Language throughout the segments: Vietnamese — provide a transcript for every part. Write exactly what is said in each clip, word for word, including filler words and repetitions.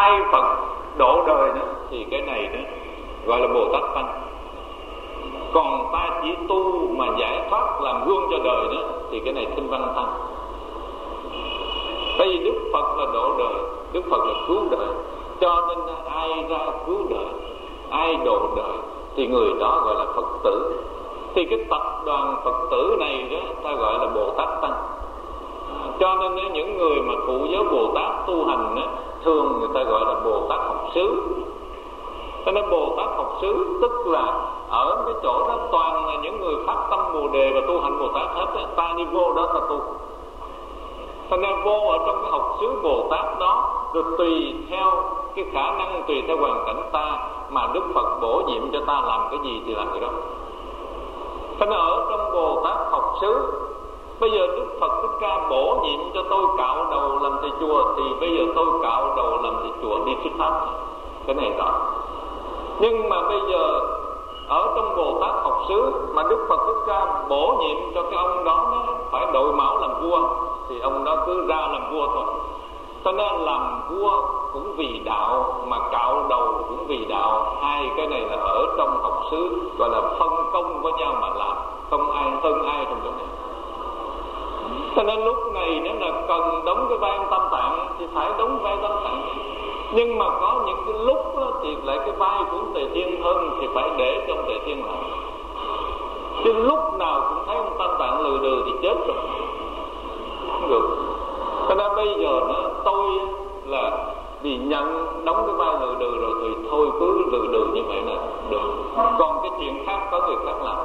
thay Phật độ đời đó, thì cái này đó gọi là Bồ Tát Tăng. Còn ta chỉ tu mà giải thoát làm gương cho đời đó, thì cái này Tinh Văn Tăng. Bởi vì Đức Phật là độ đời, Đức Phật là cứu đời, cho nên ai ra cứu đời, ai độ đời thì người đó gọi là Phật tử. Thì cái tập đoàn Phật tử này đó ta gọi là Bồ Tát Tăng. Cho nên những người mà thụ giới Bồ Tát tu hành đó, thường người ta gọi là Bồ Tát học xứ. Cho nên Bồ Tát học xứ tức là ở cái chỗ đó toàn là những người phát tâm Bồ Đề và tu hành Bồ Tát hết đó. Ta đi vô đó ta tu. Cho nên vô ở trong cái học xứ Bồ Tát đó, rồi tùy theo cái khả năng, tùy theo hoàn cảnh ta mà Đức Phật bổ nhiệm cho ta làm cái gì thì làm cái đó. Cho nên ở trong Bồ Tát học xứ, bây giờ Đức Phật Thích Ca bổ nhiệm cho tôi cạo đầu làm thầy chùa, thì bây giờ tôi cạo đầu làm thầy chùa đi thuyết pháp. Cái này đó. Nhưng mà bây giờ ở trong Bồ Tát học xứ mà Đức Phật Thích Ca bổ nhiệm cho cái ông đó, đó phải đội mão làm vua, thì ông đó cứ ra làm vua thôi. Cho nên làm vua cũng vì đạo, mà cạo đầu cũng vì đạo. Hai cái này là ở trong học xứ gọi là phân công với nhau mà làm, không ai hơn ai trong chỗ này. Cho nên lúc này nếu là cần đóng cái vai Tam Tạng thì phải đóng vai Tam Tạng. Nhưng mà có những cái lúc đó, thì lại cái vai của Tề Thiên hơn thì phải để trong Tề Thiên làm. Chứ lúc nào cũng thấy ông Tam Tạng lừ đừ thì chết rồi, không được. Cho nên bây giờ đó, tôi là vì nhận đóng cái vai lừ đừ rồi thì thôi cứ lừ đừ như vậy là được. Còn cái chuyện khác có người khác làm.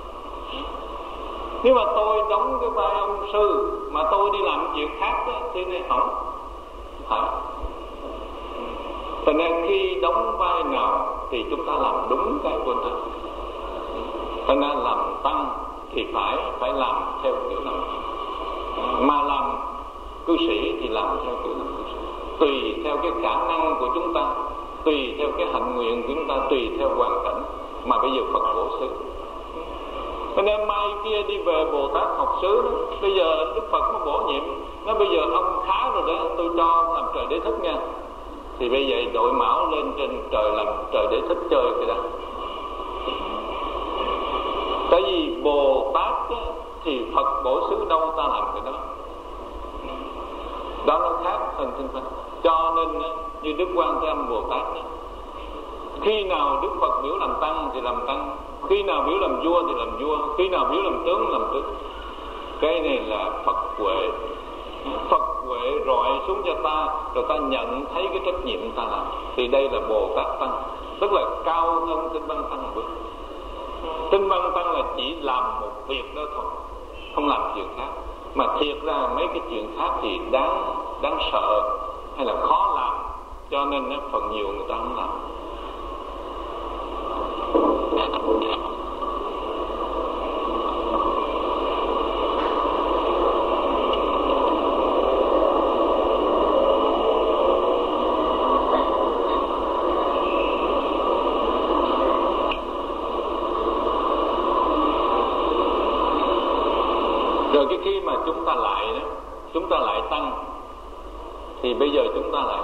Nếu mà tôi đóng cái vai ông sư mà tôi đi làm chuyện khác đó, thì này không phải. Cho nên khi đóng vai nào thì chúng ta làm đúng cái của ta. Cho nên làm tăng thì phải phải làm theo kiểu nào, mà làm cư sĩ thì làm theo kiểu làm cư sĩ, tùy theo cái khả năng của chúng ta, tùy theo cái hạnh nguyện của chúng ta, tùy theo hoàn cảnh mà bây giờ Phật bổ xứ. Cho nên mai kia đi về Bồ Tát học xứ đó, bây giờ Đức Phật nó bổ nhiệm, nó bây giờ ông khá rồi đó, tôi cho làm trời đế thích nha. Thì bây giờ đội mão lên trên trời làm trời đế thích chơi cái đó. Tại vì Bồ Tát đó, thì Phật bổ xứ đâu ta làm cái đó. Đó nó khác hơn tinh phân. Cho nên như Đức Quan Thế Âm Bồ Tát đó, khi nào Đức Phật biểu làm tăng thì làm tăng, khi nào biểu làm vua thì làm vua, khi nào biểu làm tướng làm tướng. Cái này là Phật huệ. Phật huệ rọi xuống cho ta, rồi ta nhận thấy cái trách nhiệm ta làm. Thì đây là Bồ Tát Tăng, tức là cao hơn Tinh Văn Tăng một bước. Tinh Văn Tăng là chỉ làm một việc đó thôi, không làm chuyện khác. Mà thiệt ra mấy cái chuyện khác thì đáng đáng sợ hay là khó làm, cho nên phần nhiều người ta không làm. Rồi cái khi mà chúng ta lại đó, chúng ta lại tăng, thì bây giờ chúng ta lại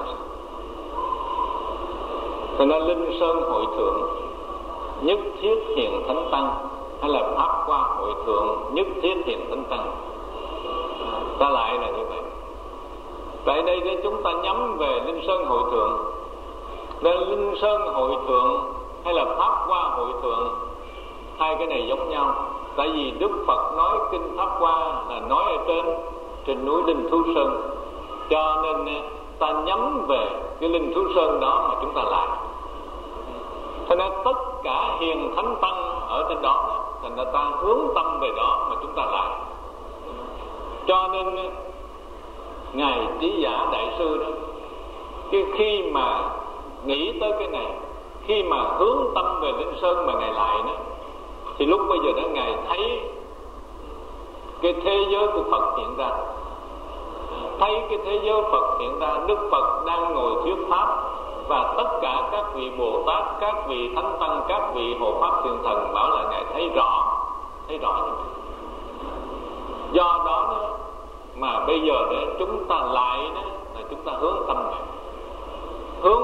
cho nên Linh Sơn Hội Thượng nhất thiết hiện Thánh Tăng, hay là Pháp Hoa Hội Thượng nhất thiết hiện Thánh Tăng, ta lại là như vậy. Tại đây để chúng ta nhắm về Linh Sơn Hội Thượng. Nên Linh Sơn Hội Thượng hay là Pháp Hoa Hội Thượng, hai cái này giống nhau. Tại vì Đức Phật nói kinh Pháp Hoa là nói ở trên trên núi Linh Thú Sơn, cho nên ta nhắm về cái Linh Thú Sơn đó mà chúng ta lại. Cho nên tất cả hiền thánh tăng ở trên đó, thành ra ta hướng tâm về đó mà chúng ta lại. Cho nên ngài Trí Giả Đại Sư đó, cái khi mà nghĩ tới cái này, khi mà hướng tâm về Linh Sơn mà ngài lại đó, thì lúc bây giờ đó ngài thấy cái thế giới của Phật hiện ra, thấy cái thế giới Phật hiện ra, Đức Phật đang ngồi thuyết pháp và tất cả các vị Bồ Tát, các vị Thánh Tăng, các vị Hộ Pháp Thiện Thần bảo là ngài thấy rõ, thấy rõ như vậy. Do đó đó mà bây giờ đó chúng ta lại đó là chúng ta hướng tâm về, hướng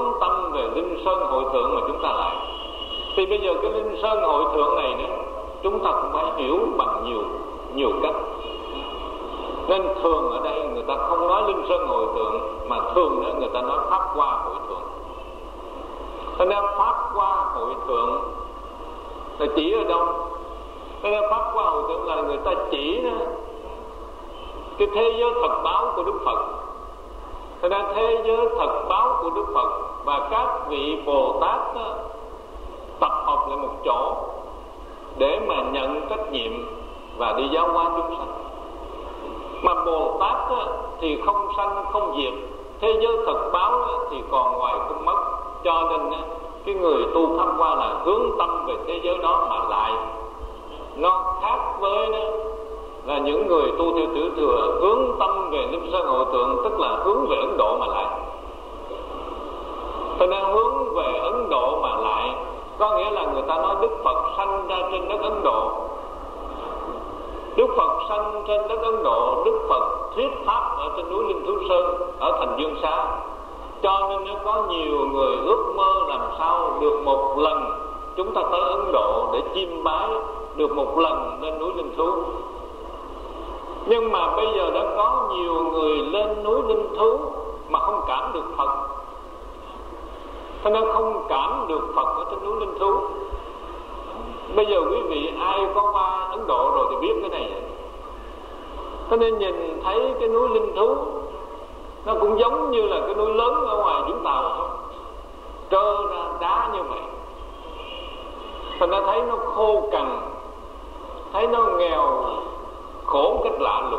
Linh Sơn Hội Thượng mà chúng ta lại. Thì bây giờ cái Linh Sơn Hội Thượng này nữa, chúng ta cũng phải hiểu bằng nhiều nhiều cách. Nên thường ở đây người ta không nói Linh Sơn Hội Thượng, mà thường nữa người ta nói Pháp Hoa Hội Thượng. Thế nên Pháp Hoa Hội Thượng là chỉ ở đâu? Thế nên Pháp Hoa Hội Thượng là người ta chỉ đó, cái thế giới thật báo của Đức Phật. Thế nên thế giới thật báo của Đức Phật và các vị Bồ Tát đó, tập hợp lại một chỗ để mà nhận trách nhiệm và đi giáo hóa chúng sanh. Mà Bồ Tát đó, thì không sanh không diệt, thế giới thật báo đó, thì còn ngoài không mất. Cho nên đó, cái người tu Pháp Hoa là hướng tâm về thế giới đó mà lại. Nó khác với đó là những người tu theo Tiểu Thừa hướng tâm về Linh Sơn Hội Thượng, tức là hướng về Ấn Độ mà lại. Cho nên hướng về Ấn Độ mà lại có nghĩa là người ta nói Đức Phật sanh ra trên đất Ấn Độ. Đức Phật sanh trên đất Ấn Độ, Đức Phật thuyết pháp ở trên núi Linh Thú Sơn ở thành Dương Xá. Cho nên nó có nhiều người ước mơ làm sao được một lần chúng ta tới Ấn Độ để chiêm bái, được một lần lên núi Linh Thú. Nhưng mà bây giờ đã có nhiều người lên núi Linh Thú mà không cảm được Phật. Cho nên không cảm được Phật ở trên núi Linh Thú. Bây giờ quý vị ai có qua Ấn Độ rồi thì biết cái này. Cho nên nhìn thấy cái núi Linh Thú nó cũng giống như là cái núi lớn ở ngoài Vũng Tàu thôi, trơ ra đá như vậy. Thành ra thấy nó khô cằn, thấy nó nghèo khổ cách lạ lùng.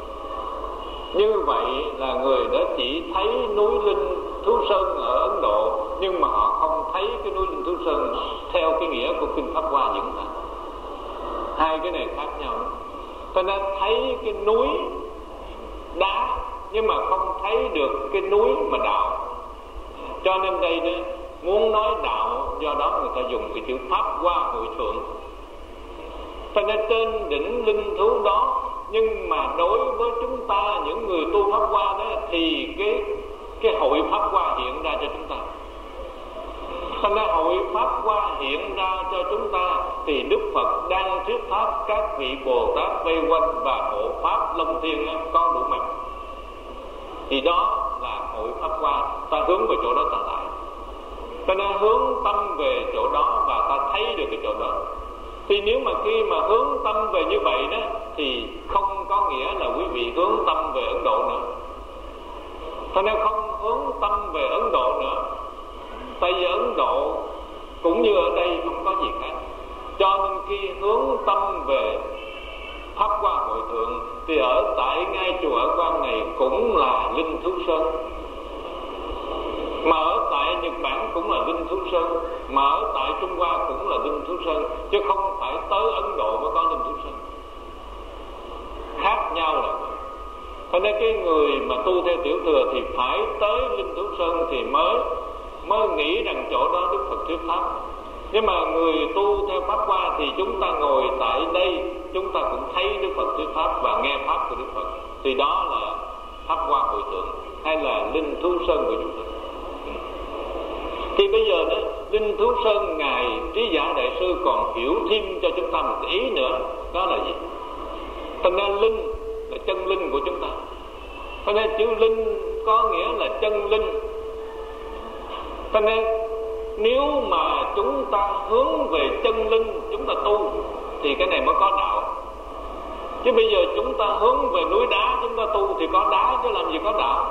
Như vậy là người đã chỉ thấy núi Linh Thú Sơn ở Ấn Độ, nhưng mà họ không thấy cái núi Linh Thú Sơn theo cái nghĩa của kinh Pháp Hoa diễn tả. Hai cái này khác nhau. Cho nên thấy cái núi đá nhưng mà không thấy được cái núi mà đạo. Cho nên đây đó, muốn nói đạo, do đó người ta dùng cái chữ Pháp Hoa Hội Thượng. Cho nên trên đỉnh Linh Thú đó, nhưng mà đối với chúng ta những người tu Pháp Hoa đó, thì cái cái hội Pháp Hoa hiện ra cho chúng ta. Cho nên hội Pháp Hoa hiện ra cho chúng ta thì Đức Phật đang thuyết pháp, các vị Bồ Tát vây quanh và hộ pháp Long Thiên có đủ mặt. Thì đó là hội Pháp Hoa, ta hướng về chỗ đó ta lại. Cho nên hướng tâm về chỗ đó và ta thấy được cái chỗ đó. Thì nếu mà khi mà hướng tâm về như vậy đó, thì không có nghĩa là quý vị hướng tâm về Ấn Độ nữa. Cho nên không hướng tâm về Ấn Độ nữa. Tại vì Ấn Độ cũng như ở đây không có gì khác. Cho nên khi hướng tâm về Pháp Hoa Hội Thượng thì ở tại ngay chùa Ở Quan này cũng là Linh Thú Sơn, mà ở tại Nhật Bản cũng là Linh Thú Sơn, mà ở tại Trung Hoa cũng là Linh Thú Sơn, chứ không phải tới Ấn Độ mới có Linh Thú Sơn. Khác nhau là cho nên cái người mà tu theo Tiểu Thừa thì phải tới Linh Thú Sơn thì mới mới nghĩ rằng chỗ đó Đức Phật thuyết pháp. Nhưng mà người tu theo Pháp Hoa thì chúng ta ngồi tại đây, chúng ta cũng thấy Đức Phật thuyết pháp và nghe pháp của Đức Phật. Thì đó là Pháp Hoa Hội Thượng hay là Linh Thú Sơn của chúng ta. Thì bây giờ đó, Linh Thú Sơn Ngài Trí Giả Đại Sư còn hiểu thêm cho chúng ta một ý nữa. Đó là gì? Thành ra linh là chân linh của chúng ta. Thành ra chữ linh có nghĩa là chân linh. Thành ra nếu mà chúng ta hướng về chân linh, chúng ta tu thì cái này mới có đạo. Chứ bây giờ chúng ta hướng về núi đá, chúng ta tu thì có đá chứ làm gì có đạo.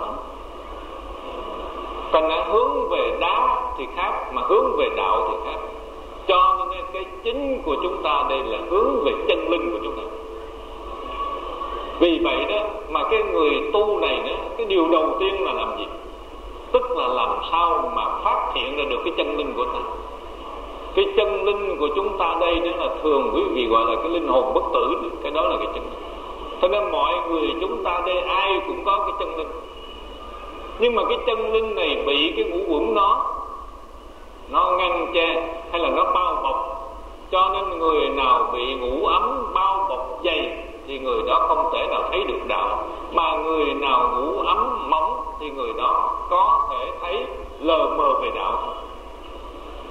Còn là hướng về đá thì khác, mà hướng về đạo thì khác. Cho nên cái chính của chúng ta đây là hướng về chân linh của chúng ta. Vì vậy đó mà cái người tu này đó, cái điều đầu tiên là làm gì? Tức là làm sao mà phát hiện ra được cái chân linh của ta. Cái chân linh của chúng ta đây đó là thường quý vị gọi là cái linh hồn bất tử. Cái đó là cái chân linh. Cho nên mọi người chúng ta đây ai cũng có cái chân linh. Nhưng mà cái chân linh này bị cái ngũ uẩn nó nó ngăn che hay là nó bao bọc. Cho nên người nào bị ngũ ấm bao bọc dày thì người đó không thể nào thấy được đạo. Mà người nào ngũ ấm mỏng thì người đó có thể thấy lờ mờ về đạo.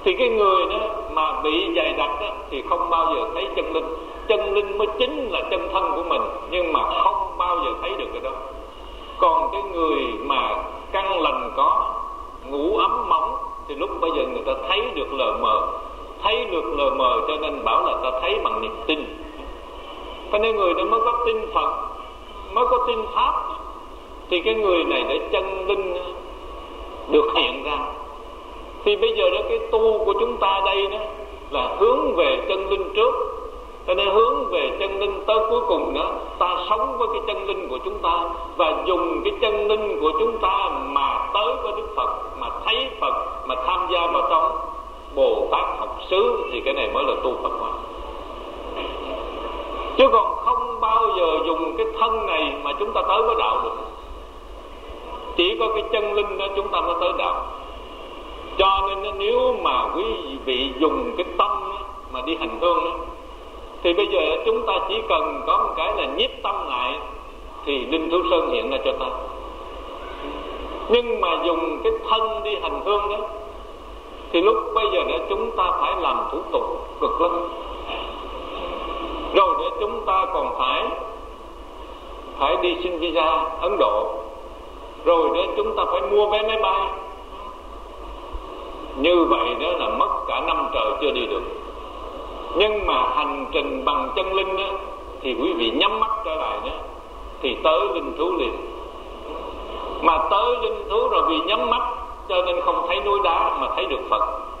Thì cái người đó mà bị dày đặc đó, thì không bao giờ thấy chân linh. Chân linh mới chính là chân thân của mình, nhưng mà không bao giờ thấy được cái đó. Còn cái người mà căn lành có, ngủ ấm mỏng, thì lúc bây giờ người ta thấy được lờ mờ. Thấy được lờ mờ cho nên bảo là ta thấy bằng niềm tin. Cho nên người đó mới có tin Phật, mới có tin Pháp. Thì cái người này để chân linh được hiện ra. Thì bây giờ đó cái tu của chúng ta đây đó là hướng về chân linh trước. Cho nên hướng về chân linh tới cuối cùng đó, ta sống với cái chân linh của chúng ta và dùng cái chân linh của chúng ta mà tới với Đức Phật, mà thấy Phật, mà tham gia vào trong Bồ Tát học xứ, thì cái này mới là tu Phật mà. Chứ còn không bao giờ dùng cái thân này mà chúng ta tới với đạo được. Chỉ có cái chân linh đó chúng ta mới tới đạo. Cho nên nếu mà quý vị dùng cái tâm mà đi hành hương đó, thì bây giờ chúng ta chỉ cần có một cái là nhiếp tâm lại, thì Linh Thú Sơn hiện ra cho ta. Nhưng mà dùng cái thân đi hành hương đó, thì lúc bây giờ đó chúng ta phải làm thủ tục cực lắm. Rồi để chúng ta còn phải phải đi xin visa Ấn Độ. Rồi để chúng ta phải mua vé máy bay. Như vậy đó là mất cả năm trời chưa đi được. Nhưng mà hành trình bằng chân linh đó, thì quý vị nhắm mắt trở lại đó, thì tới linh thú liền. Mà tới linh thú rồi vì nhắm mắt cho nên không thấy núi đá mà thấy được Phật.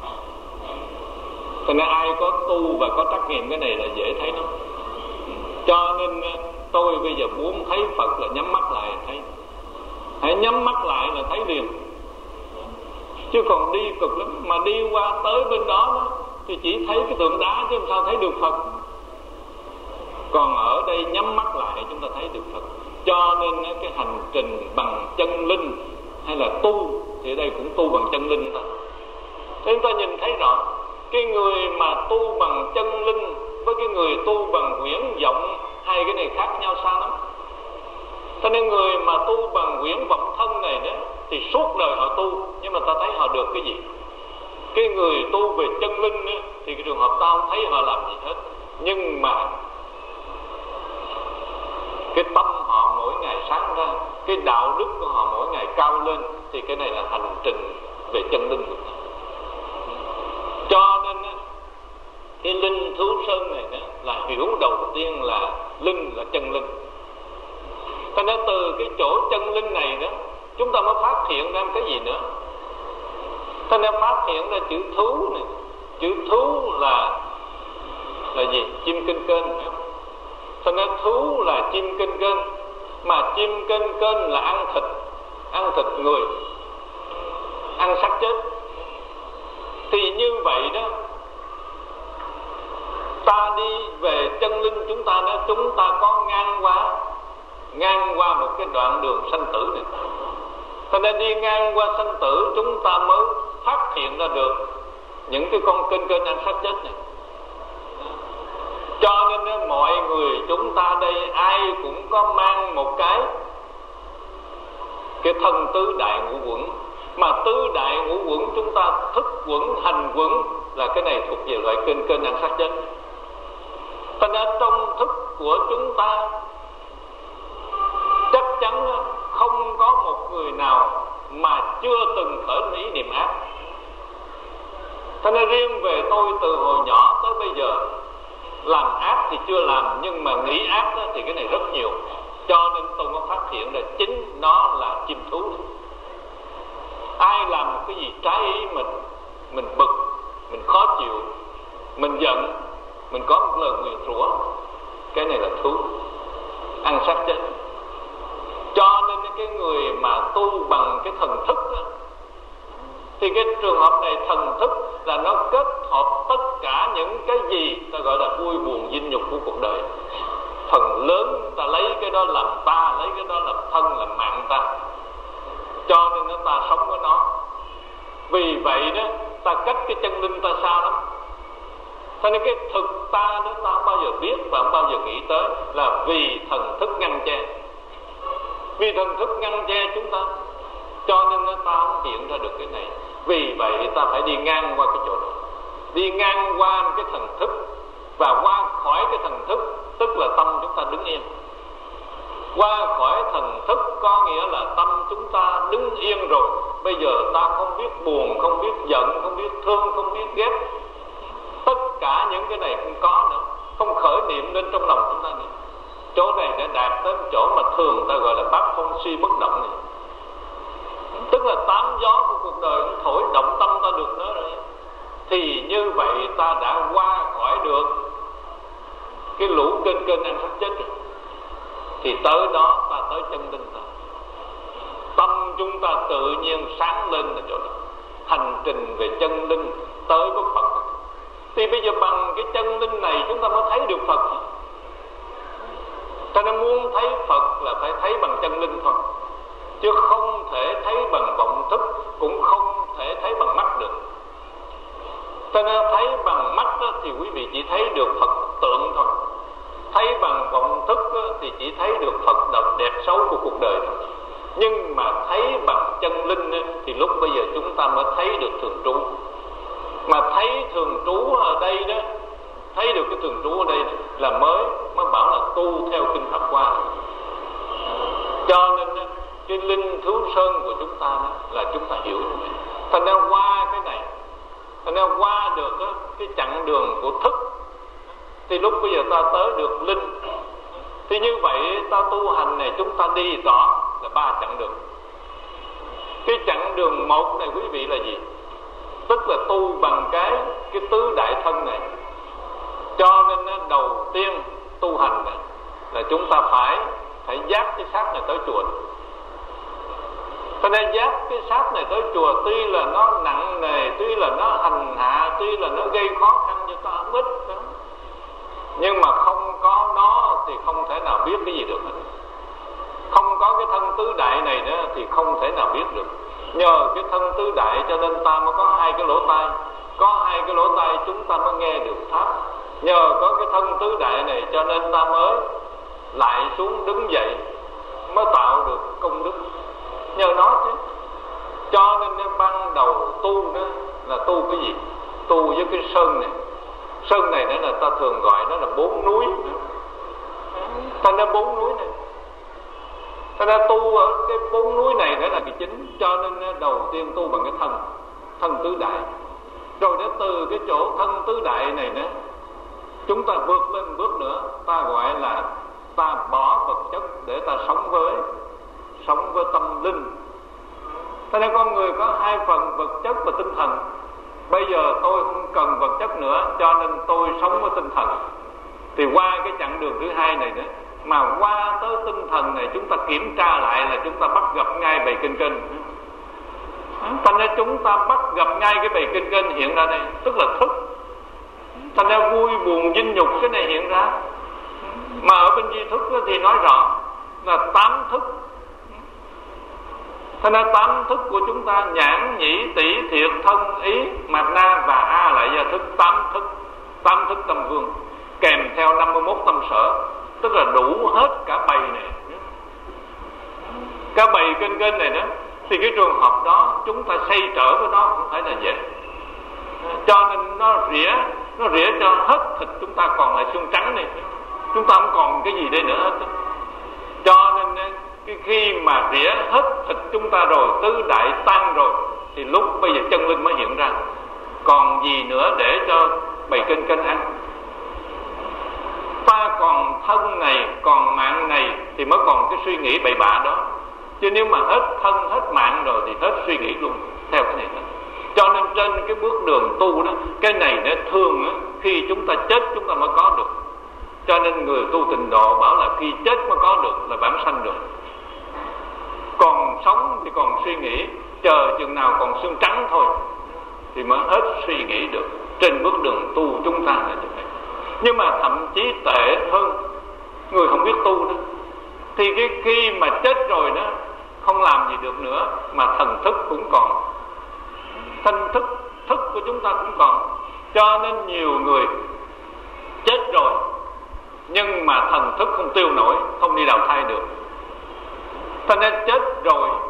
Cho nên ai có tu và có trắc nghiệm cái này là dễ thấy nó. Cho nên tôi bây giờ muốn thấy Phật là nhắm mắt lại thấy. Hãy nhắm mắt lại là thấy liền. Chứ còn đi cực lắm. Mà đi qua tới bên đó, đó thì chỉ thấy cái tượng đá chứ làm sao thấy được Phật. Còn ở đây nhắm mắt lại chúng ta thấy được Phật. Cho nên cái hành trình bằng chân linh hay là tu thì ở đây cũng tu bằng chân linh thôi. Thế chúng ta nhìn thấy rõ cái người mà tu bằng chân linh với cái người tu bằng huyễn vọng, hai cái này khác nhau xa lắm. Cho nên người mà tu bằng huyễn vọng thân này đó thì suốt đời họ tu, nhưng mà ta thấy họ được cái gì? Cái người tu về chân linh đó, thì cái trường hợp ta không thấy họ làm gì hết. Nhưng mà cái tâm họ mỗi ngày sáng ra, cái đạo đức của họ mỗi ngày cao lên, thì cái này là hành trình về chân linh. Cho nên cái linh thú sơn này đó là hiểu đầu tiên là linh là chân linh. Cho nên từ cái chỗ chân linh này đó chúng ta mới phát hiện ra cái gì nữa. Cho nên phát hiện ra chữ thú này. Chữ thú là là gì? Chim kênh kênh. Cho nên thú là chim kênh kênh. Mà chim kênh kênh là ăn thịt, ăn thịt người, ăn xác chết. Thì như vậy đó, ta đi về chân linh chúng ta đó, chúng ta có ngang qua ngang qua một cái đoạn đường sanh tử này. Cho nên đi ngang qua sanh tử chúng ta mới phát hiện ra được những cái con kênh kênh ăn xác chết này. Cho nên mọi người chúng ta đây ai cũng có mang một cái cái thân tứ đại ngũ quẩn. Mà tứ đại ngũ quẩn chúng ta thức quẩn, hành quẩn là cái này thuộc về loại kênh kênh ăn xác chết. Cho nên trong thức của chúng ta chắc chắn không có một người nào mà chưa từng khởi ý niệm ác. Cho nên riêng về tôi từ hồi nhỏ tới bây giờ, làm ác thì chưa làm, nhưng mà nghĩ ác thì cái này rất nhiều. Cho nên tôi mới phát hiện ra chính nó là chim thú này. Ai làm một cái gì trái ý mình, mình bực, mình khó chịu, mình giận, mình có một lời nguyền rủa, cái này là thú, ăn xác chết. Cho nên cái người mà tu bằng cái thần thức đó, thì cái trường hợp này thần thức là nó kết hợp tất cả những cái gì ta gọi là vui buồn vinh nhục của cuộc đời. Phần lớn ta lấy cái đó làm ta, lấy cái đó làm thân, làm mạng ta. Cho nên nó ta sống với nó. Vì vậy đó ta cách cái chân linh ta xa lắm. Cho nên cái thực ta đó ta không bao giờ biết và không bao giờ nghĩ tới, là vì thần thức ngăn che. Vì thần thức ngăn che chúng ta. cho nên ta không hiện ra được cái này. Vì vậy ta phải đi ngang qua cái chỗ đó, đi ngang qua cái thần thức, và qua khỏi cái thần thức tức là tâm chúng ta đứng yên. Qua khỏi thần thức có nghĩa là tâm chúng ta đứng yên rồi. Bây giờ ta không biết buồn, không biết giận, không biết thương, không biết ghét. Tất cả những cái này không có nữa, không khởi niệm lên trong lòng chúng ta nữa. Chỗ này đã đạt đến chỗ mà thường ta gọi là bát phong suy bất động này. Tức là tám gió của cuộc đời nó thổi động tâm ta được nữa rồi. Thì như vậy ta đã qua khỏi được cái lũ kênh kênh ăn sắp chết rồi. Thì tới đó ta tới chân linh ta. Tâm chúng ta tự nhiên sáng lên là chỗ đó. Hành trình về chân linh tới với Phật. Thì bây giờ bằng cái chân linh này chúng ta mới thấy được Phật. Cho nên muốn thấy Phật là phải thấy bằng chân linh thôi, chứ không thể thấy bằng vọng thức, cũng không thể thấy bằng mắt được. Cho nên thấy bằng mắt đó, thì quý vị chỉ thấy được Phật tượng thôi. Thấy bằng vọng thức đó, thì chỉ thấy được Phật đẹp, đẹp xấu của cuộc đời thôi. Nhưng mà thấy bằng chân linh đó, thì lúc bây giờ chúng ta mới thấy được thường trú. Mà thấy thường trú ở đây đó, thấy được cái thường trú ở đây đó, là mới mới bảo là tu theo kinh Phật qua. Cho nên đó, cái linh thiếu sơn của chúng ta đó, là chúng ta hiểu như vậy. Thành ra qua cái này, thành ra qua được đó, cái chặng đường của thức, thì lúc bây giờ ta tới được linh. Thì như vậy ta tu hành này chúng ta đi rõ là ba chặng đường. Cái chặng đường một này quý vị là gì? Tức là tu bằng cái cái tứ đại thân này. Cho nên đầu tiên tu hành này là chúng ta phải phải dắt cái xác này tới chùa. Cho nên dắt cái xác này tới chùa tuy là nó nặng nề, tuy là nó hành hạ, tuy là nó gây khó khăn cho ta không ít đó. Nhưng mà không có nó thì không thể nào biết cái gì được. Không có cái thân tứ đại này nữa thì không thể nào biết được. Nhờ cái thân tứ đại cho nên ta mới có hai cái lỗ tai. Có hai cái lỗ tai chúng ta mới nghe được pháp. Nhờ có cái thân tứ đại này cho nên ta mới lại xuống đứng dậy, mới tạo được công đức. Nhờ nó chứ. Cho nên ban đầu tu đó là tu cái gì? Tu với cái sơn này. Sơn này nữa là ta thường gọi nó là bốn núi. Thành ra bốn núi này, thành ra tu ở cái bốn núi này nữa là cái chính. Cho nên đầu tiên tu bằng cái thân, thân tứ đại. Rồi đến từ cái chỗ thân tứ đại này nữa, chúng ta vượt lên bước nữa, ta gọi là ta bỏ vật chất để ta sống với sống với tâm linh. Cho nên con người có hai phần, vật chất và tinh thần. Bây giờ tôi không cần vật chất nữa, cho nên tôi sống với tinh thần. Thì qua cái chặng đường thứ hai này nữa, mà qua tới tinh thần này chúng ta kiểm tra lại là chúng ta bắt gặp ngay bầy kinh kinh. Thành ra chúng ta bắt gặp ngay cái bầy kinh kinh hiện ra đây, tức là thức. Thành ra vui buồn vinh nhục cái này hiện ra. Mà ở bên duy thức thì nói rõ là tám thức. Thành ra tám thức của chúng ta nhãn, nhĩ, tỷ, thiệt, thân, ý, mạt na và a lại gia thức. Tám thức, tám thức tâm vương, kèm theo năm mươi mốt tâm sở. Tức là đủ hết cả bầy này, cả bầy kinh kinh này đó. Thì cái trường hợp đó chúng ta xây trở với nó không phải là dễ. Cho nên nó rỉa, nó rỉa cho hết thịt chúng ta còn lại xương trắng này. Chúng ta không còn cái gì đây nữa hết. Cho nên cái khi mà rỉa hết thịt chúng ta rồi, tứ đại tan rồi, thì lúc bây giờ chân linh mới hiện ra. Còn gì nữa để cho bầy kinh kinh ăn? Ta còn thân này, còn mạng này thì mới còn cái suy nghĩ bậy bạ đó. Chứ nếu mà hết thân, hết mạng rồi thì hết suy nghĩ luôn theo cái này đó. Cho nên trên cái bước đường tu đó, cái này nó thường đó, khi chúng ta chết chúng ta mới có được. Cho nên người tu tịnh độ bảo là khi chết mới có được, là vãng sanh được. Còn sống thì còn suy nghĩ, chờ chừng nào còn xương trắng thôi thì mới hết suy nghĩ được. Trên bước đường tu chúng ta là như vậy. Nhưng mà thậm chí tệ hơn, người không biết tu đó, thì cái khi mà chết rồi đó, không làm gì được nữa, mà thần thức cũng còn, thần thức thức của chúng ta cũng còn. Cho nên nhiều người chết rồi nhưng mà thần thức không tiêu nổi, không đi đào thai được. Cho nên chết rồi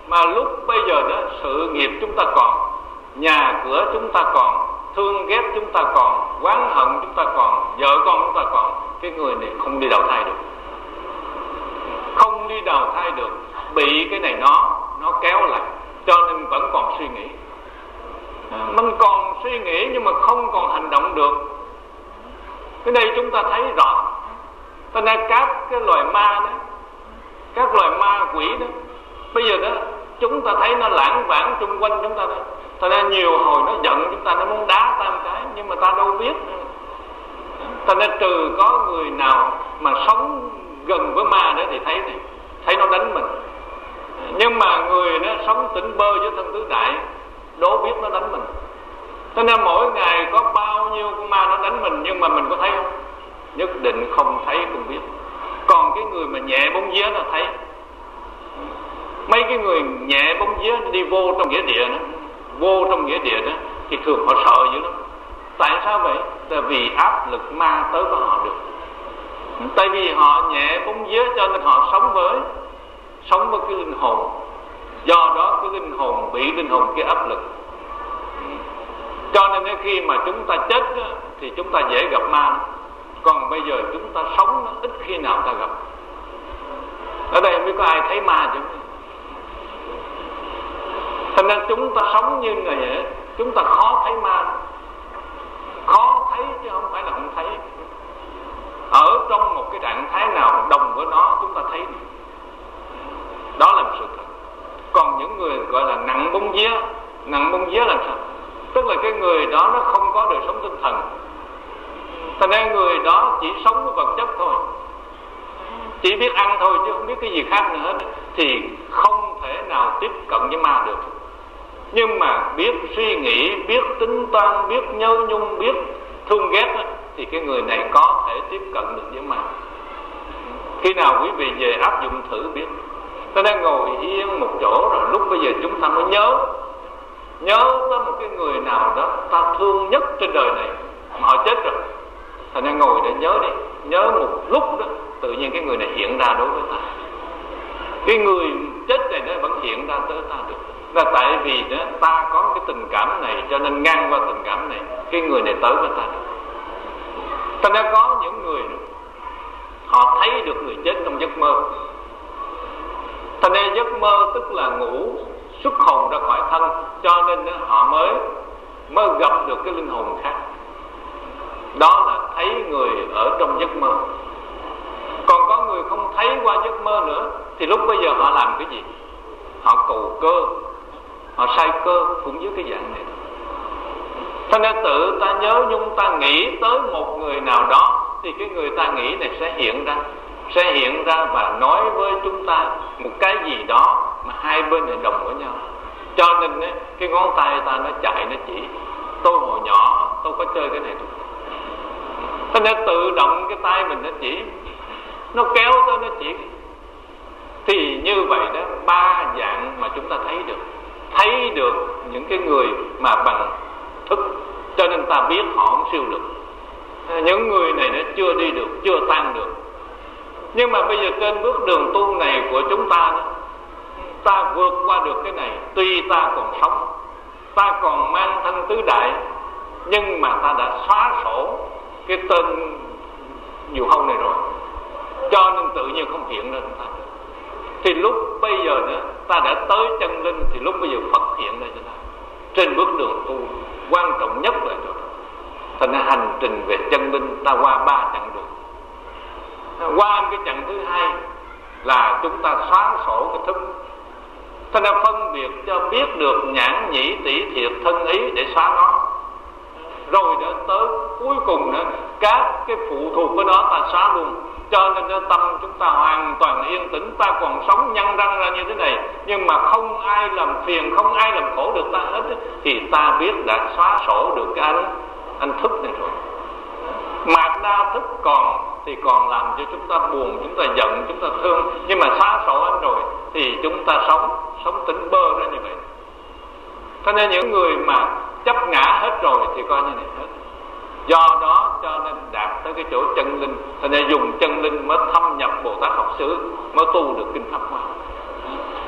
Mà lúc bây giờ đó sự nghiệp chúng ta còn, nhà cửa chúng ta còn, thương ghét chúng ta còn, oán hận chúng ta còn, vợ con chúng ta còn, cái người này không đi đào thai được, không đi đào thai được, bị cái này nó nó kéo lại, cho nên vẫn còn suy nghĩ. Mình còn suy nghĩ nhưng mà không còn hành động được. Cái đây chúng ta thấy rõ. Cho nên các cái loài ma đó, các loài ma quỷ đó, bây giờ đó chúng ta thấy nó lãng vãng xung quanh chúng ta đó. Cho nên nhiều hồi nó giận chúng ta, nó muốn đá ta một cái, nhưng mà ta đâu biết. Cho nên trừ có người nào mà sống gần với ma đó thì thấy này, thấy nó đánh mình. Nhưng mà người nó sống tỉnh bơ với thân tứ đại, đố biết nó đánh mình. Cho nên mỗi ngày có bao nhiêu con ma nó đánh mình, nhưng mà mình có thấy không? Nhất định không thấy, không biết. Còn cái người mà nhẹ bóng vía nó thấy. Mấy cái người nhẹ bóng vía đi vô trong nghĩa địa đó, vô trong nghĩa địa đó thì thường họ sợ dữ lắm. Tại sao vậy? Tại vì áp lực ma tới với họ được. Tại vì họ nhẹ bóng vía cho nên họ sống với sống với cái linh hồn. Do đó cái linh hồn bị linh hồn kia áp lực. Cho nên khi mà chúng ta chết thì chúng ta dễ gặp ma. Còn bây giờ chúng ta sống ít khi nào ta gặp. Ở đây không biết có ai thấy ma chứ. Cho nên chúng ta sống như người vậy, chúng ta khó thấy ma. Khó thấy chứ không phải là không thấy. Ở trong một cái trạng thái nào đồng với nó chúng ta thấy. Đó là một sự thật. Còn những người gọi là nặng bóng vía, nặng bóng vía là sao? Tức là cái người đó nó không có đời sống tinh thần. Cho nên người đó chỉ sống với vật chất thôi, chỉ biết ăn thôi chứ không biết cái gì khác nữa hết, thì không thể nào tiếp cận với ma được. Nhưng mà biết suy nghĩ, biết tính toán, biết nhớ nhung, biết thương ghét đó, thì cái người này có thể tiếp cận được với ma. Khi nào quý vị về áp dụng thử biết. Cho nên ngồi yên một chỗ rồi lúc bây giờ chúng ta mới nhớ Nhớ tới một cái người nào đó ta thương nhất trên đời này, họ chết rồi. Thành ra ngồi để nhớ đi, nhớ một lúc đó, tự nhiên cái người này hiện ra đối với ta. Cái người chết này nó vẫn hiện ra tới ta được. Là tại vì đó, ta có cái tình cảm này, cho nên ngang qua tình cảm này, cái người này tới với ta được. Thành ra có những người họ thấy được người chết trong giấc mơ. Thành ra giấc mơ tức là ngủ xuất hồn ra khỏi thân, cho nên đó, họ mới mới gặp được cái linh hồn khác. Đó là thấy người ở trong giấc mơ. Còn có người không thấy qua giấc mơ nữa, thì lúc bây giờ họ làm cái gì? Họ cầu cơ, họ sai cơ cũng dưới cái dạng này. Cho nên tự ta nhớ nhung, ta nghĩ tới một người nào đó, thì cái người ta nghĩ này sẽ hiện ra, sẽ hiện ra và nói với chúng ta một cái gì đó mà hai bên này đồng với nhau. Cho nên cái ngón tay ta nó chạy, nó chỉ. Tôi hồi nhỏ tôi có chơi cái này thôi. Cho nên tự động cái tay mình nó chỉ, nó kéo tới nó chỉ. Thì như vậy đó, ba dạng mà chúng ta thấy được. Thấy được những cái người mà bằng thức, cho nên ta biết họ không siêu được. Những người này nó chưa đi được, chưa tan được. Nhưng mà bây giờ trên bước đường tu này của chúng ta đó, ta vượt qua được cái này. Tuy ta còn sống, ta còn mang thân tứ đại, nhưng mà ta đã xóa sổ cái tên nhiều hông này rồi, cho nên tự nhiên không hiện ra chúng ta. Thì lúc bây giờ nữa ta đã tới chân linh, thì lúc bây giờ Phật hiện ra cho ta. Trên bước đường tu quan trọng nhất là chỗ đó. Thành ra hành trình về chân linh ta qua ba chặng đường. Qua cái chặng thứ hai là chúng ta xóa sổ cái thức. Thành ra phân biệt cho biết được nhãn nhĩ tỷ thiệt thân ý để xóa nó. Rồi đó tới cuối cùng nữa, các cái phụ thuộc của nó ta xóa luôn. Cho nên nó tâm chúng ta hoàn toàn yên tĩnh. Ta còn sống nhăn răng ra như thế này, nhưng mà không ai làm phiền, không ai làm khổ được ta hết, thì ta biết đã xóa sổ được cái anh, anh thức này rồi. Mạt na thức còn thì còn làm cho chúng ta buồn, chúng ta giận, chúng ta thương. Nhưng mà xóa sổ anh rồi thì chúng ta sống Sống tỉnh bơ ra như vậy. Cho nên những người mà chấp ngã hết rồi thì coi như này hết. Do đó cho nên đạt tới cái chỗ chân linh. Cho nên dùng chân linh mới thâm nhập Bồ Tát học xứ, mới tu được kinh Pháp Hoa.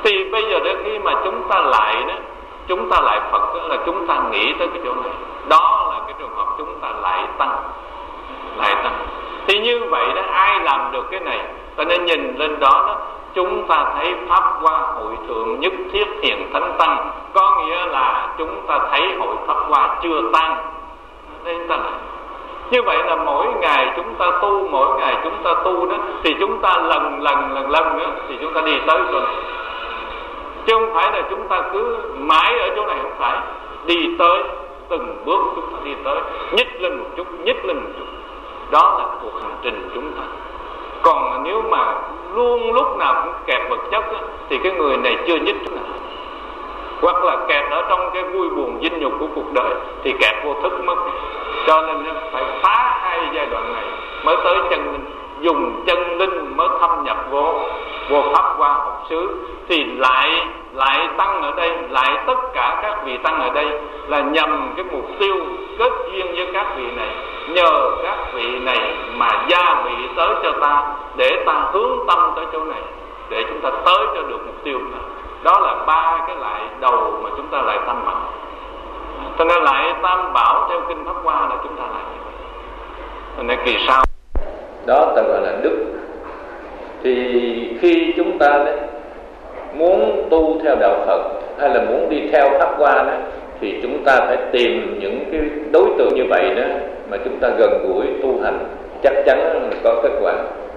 Thì bây giờ đến khi mà chúng ta lại đó, chúng ta lại Phật đó, là chúng ta nghĩ tới cái chỗ này. Đó là cái trường hợp chúng ta lại tăng, lại tăng. Thì như vậy đó, ai làm được cái này? Ta nên nhìn lên đó đó, chúng ta thấy Pháp Hoa Hội Thượng Nhất Thiết Hiền Thánh Tăng, có nghĩa là chúng ta thấy hội Pháp Hoa chưa tan. Nên ta lại như vậy là mỗi ngày chúng ta tu, mỗi ngày chúng ta tu đó, thì chúng ta lần lần lần lần nữa thì chúng ta đi tới rồi, chứ không phải là chúng ta cứ mãi ở chỗ này. Không phải, đi tới từng bước chúng ta đi tới, nhích lên một chút, nhích lên một chút. Đó là cuộc hành trình chúng ta. Còn nếu mà luôn lúc nào cũng kẹt vật chất đó, thì cái người này chưa nhích chút nào. Hoặc là kẹt ở trong cái vui buồn dinh nhục của cuộc đời thì kẹt vô thức mất. Cho nên phải phá hai giai đoạn này mới tới chân linh. Dùng chân linh mới thâm nhập vô vô Pháp Hoa học xứ. Thì lại lại tăng ở đây, lại tất cả các vị tăng ở đây là nhằm cái mục tiêu kết duyên với các vị này. Nhờ các vị này mà gia vị tới cho ta, để ta hướng tâm tới chỗ này, để chúng ta tới cho được mục tiêu này. Đó là ba cái lại đầu mà chúng ta lại tam bảo. Cho nên lại tam bảo theo kinh Pháp Hoa là chúng ta lại như vậy. Cho nên kỳ sau đó ta gọi là đức. Thì khi chúng ta đấy muốn tu theo đạo Phật hay là muốn đi theo Pháp Hoa đó, thì chúng ta phải tìm những cái đối tượng như vậy đó mà chúng ta gần gũi tu hành, chắc chắn là có kết quả.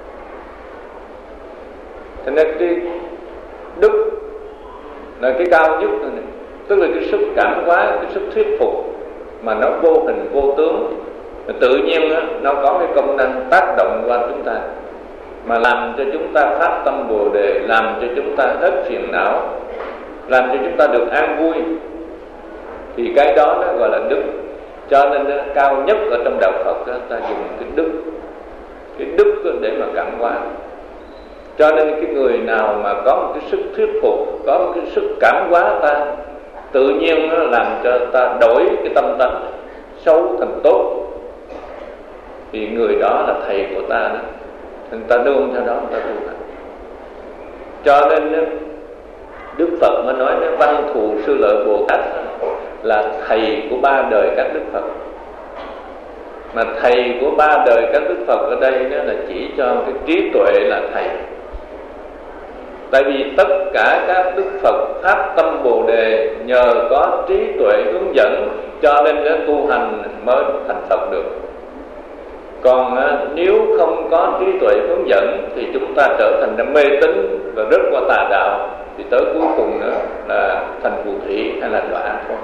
Cho nên cái đức là cái cao nhất này, tức là cái sức cảm hóa, cái sức thuyết phục mà nó vô hình vô tướng, tự nhiên đó, nó có cái công năng tác động qua chúng ta, mà làm cho chúng ta phát tâm Bồ Đề, làm cho chúng ta hết phiền não, làm cho chúng ta được an vui. Thì cái đó nó gọi là đức. Cho nên nó cao nhất ở trong đạo Phật đó, ta dùng cái đức, cái đức để mà cảm hóa. Cho nên cái người nào mà có một cái sức thuyết phục, có một cái sức cảm hóa ta, tự nhiên nó làm cho ta đổi cái tâm tánh xấu thành tốt, thì người đó là thầy của ta đó. Người ta nương theo đó, người ta tu hành. Cho nên Đức Phật mới nói đến Văn Thù Sư Lợi Bồ Tát là thầy của ba đời các Đức Phật. Mà thầy của ba đời các Đức Phật ở đây đó là chỉ cho cái trí tuệ là thầy. Tại vì tất cả các Đức Phật phát tâm Bồ Đề nhờ có trí tuệ hướng dẫn, cho nên nó tu hành mới thành Phật được. Còn nếu không có trí tuệ hướng dẫn thì chúng ta trở thành mê tín và rớt qua tà đạo, thì tới cuối cùng nữa là thành phù thủy hay là đọa thôi.